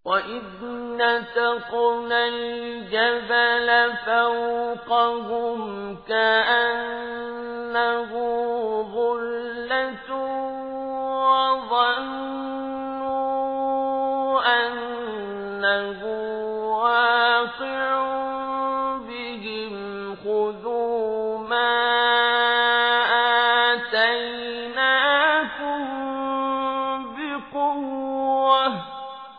وَإِذْ نَتَقْنَا الْجَبَلَ فَوْقَهُمْ كَأَنَّهُ ظُلَّةٌ وَظَنُّوا أَنَّهُ وَاقِعٌ بِهِمْ خُذُوا مَا آتَيْنَاكُمْ بِقُوَّةٍ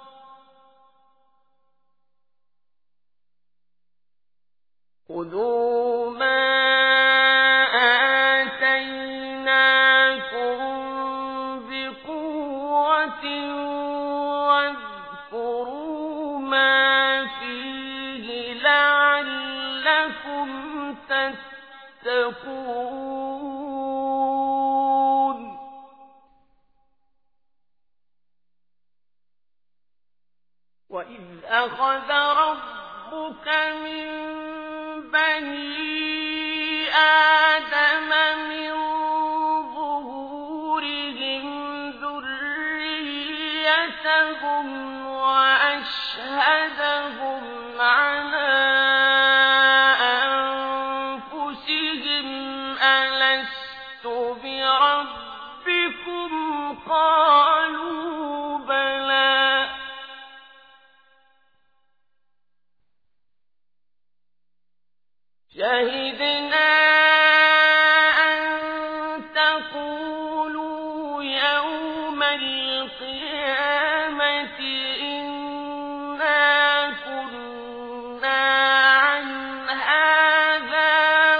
واذكروا ما فيه لعلكم تتقون وإذ أخذ ربك من بني آدم من ظهورهم ذريتهم وأشهدهم على أنفسهم ألست بربكم قالوا بلى شهدنا أن تقولوا يوم القيامة إنا كنا عن هذا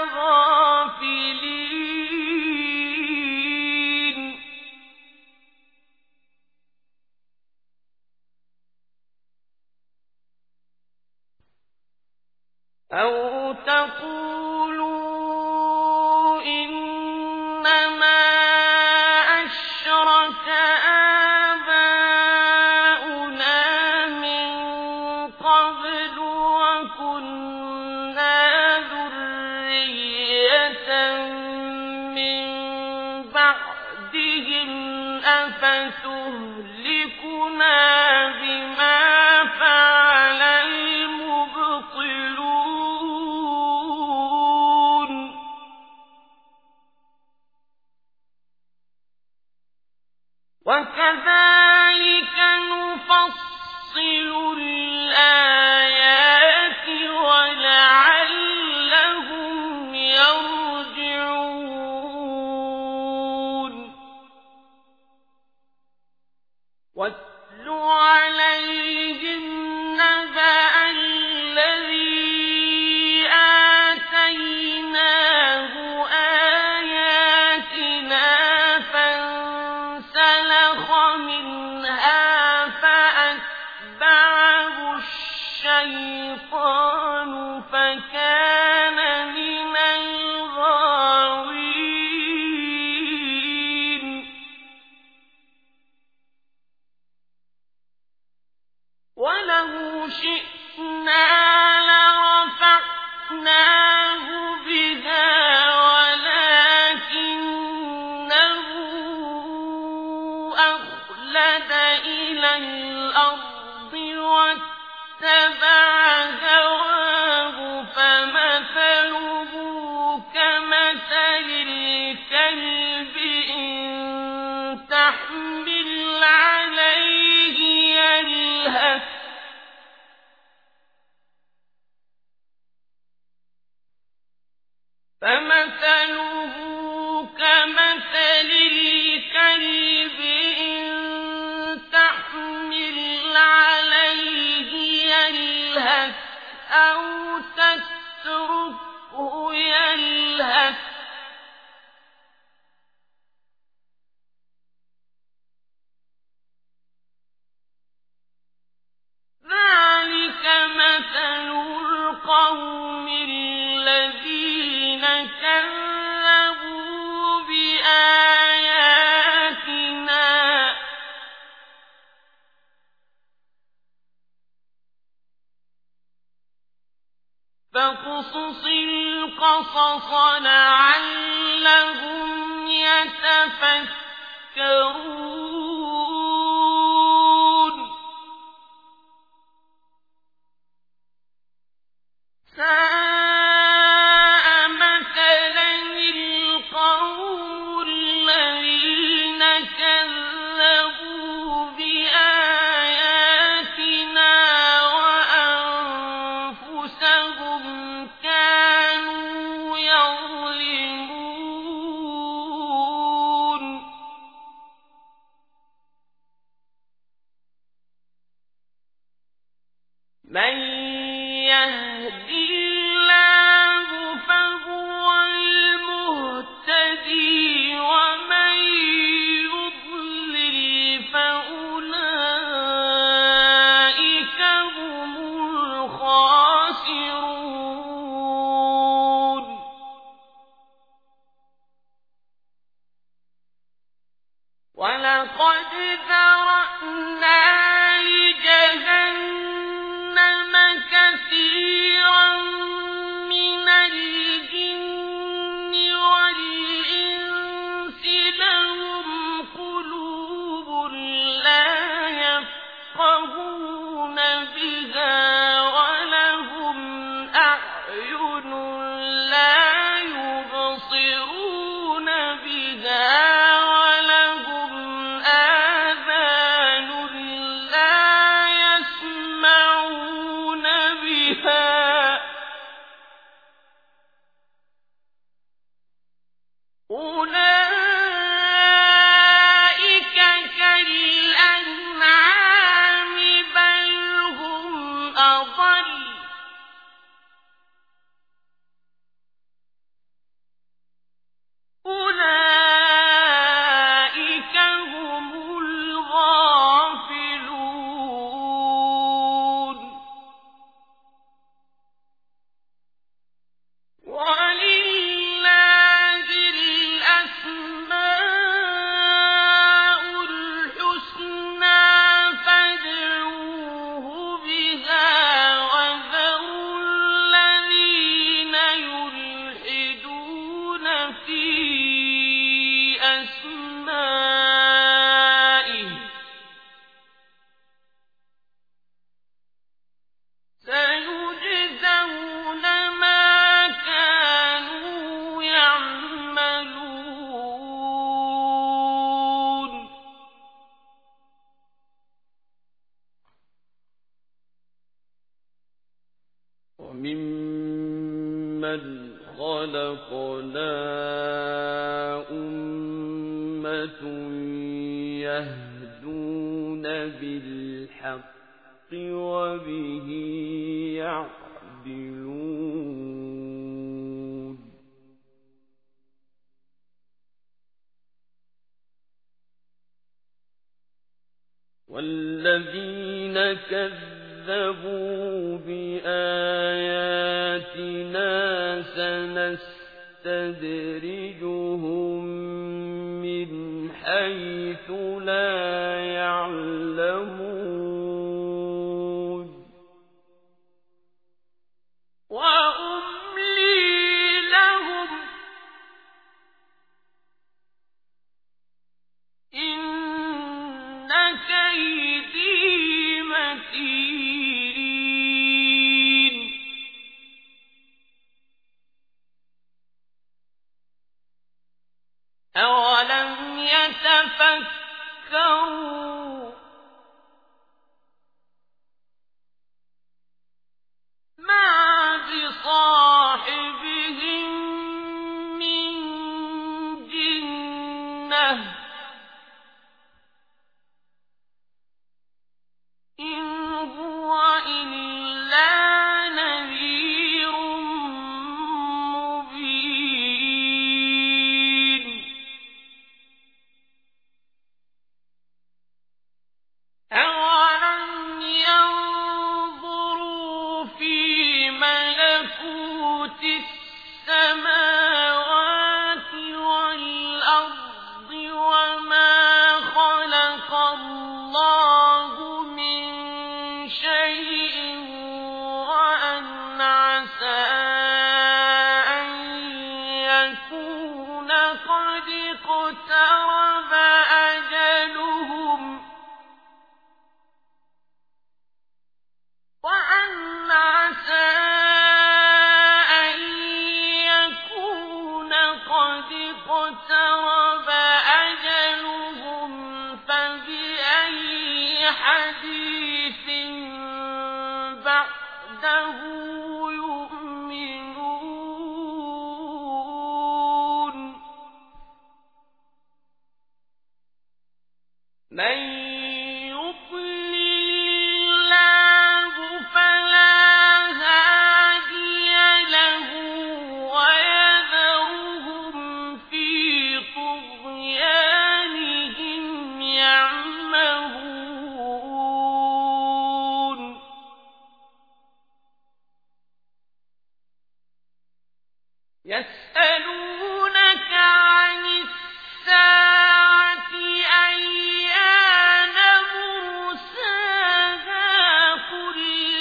غافلين أو تقولوا إنما أشرك آباؤنا من قبل وكنا ذرية من بعدهم أفتهلكنا بما فعل المبطلون وكذلك نفصل الآيات ولعلهم يرجعون واتل عليهم نبأ الذي آتيناه آياتنا فانسلخ منها فأتبعه الشيطان فكان من الغاوين ولو شئنا لرفعناه بها ولكنه أخلد إلى الأرض واتبع هواه فمثله كمثل الكلب إن تحمل عليه يلهث فمثله كمثل الكلب إن تحمل عليه يلهث أو تتركه يلهث ذلك مثل القوم الذين كذبوا بآياتنا فاقصص القصص لعلهم يتفكرون من يهد الله فهو المهتدي ومن يضلل فأولئك هم الخاسرون ولقد ذرأنا لجهنم كثيرا من الجن والإنس لهم قلوب لا يفقهون بها ولهم أعين لا يبصرون بها ولهم آذان لا يسمعون بها أولئك كالأنعام بل هم أضل أولئك هم الغافلون ولله الأسماء الحسنى فادعوه بها وذروا الذين يلحدون في أسمائه سيجزون ما كانوا يعملون وممن خلقنا أمة يهدون بالحق وبه يعدلون والذين كذبوا بآياتنا سنستدرجهم من حيث لا يعلمون وأملي لهم إن كيدي متين أولم يتفكروا ما بصاحبهم من جنة إن هو إلا نذير مبين أولم ينظروا في ملكوت السماوات والأرض وما خلق الله من شيء وأن عسى أن يكون قد اقترب أجلهم وأن عسى أن يكون قد اقترب أجلهم فبأي حديث بعده يؤمنون من يضلل الله فلا يسألونك عن الساعة أيان مرساها قل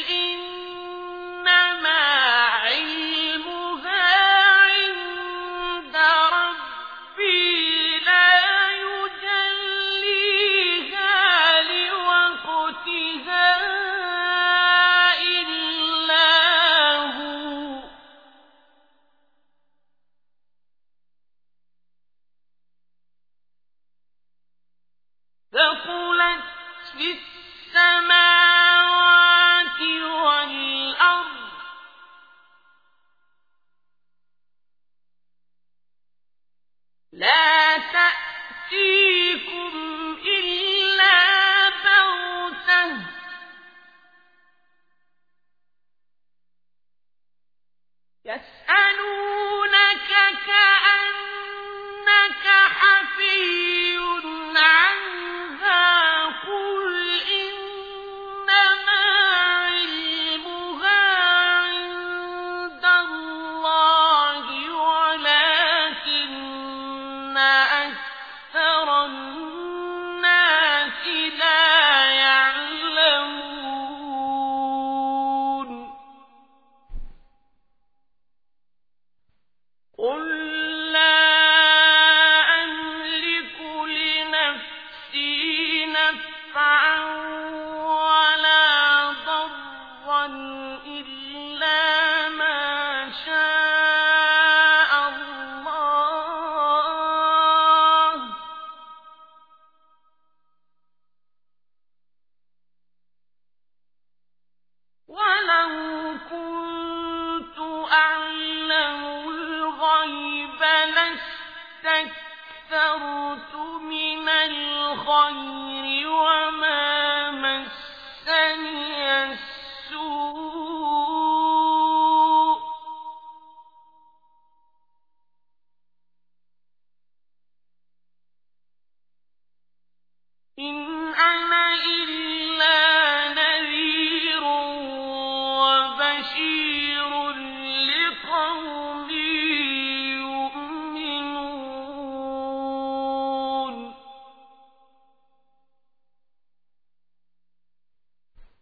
إنما علمها عند ربي لا يجليها لوقتها إلا هو ثقلت في السماوات والأرض لا تأتيكم إلا بغتة يسألونك كأنك حفي عنها قل إنما علمها عند الله ولكن أكثر الناس لا يعلمون قل لا أملك لنفسي نفعا ولا ضرا إلا ما شاء الله ولو كنت أعلم الغيب لاستكثرت من الخير وما مسني السوء إن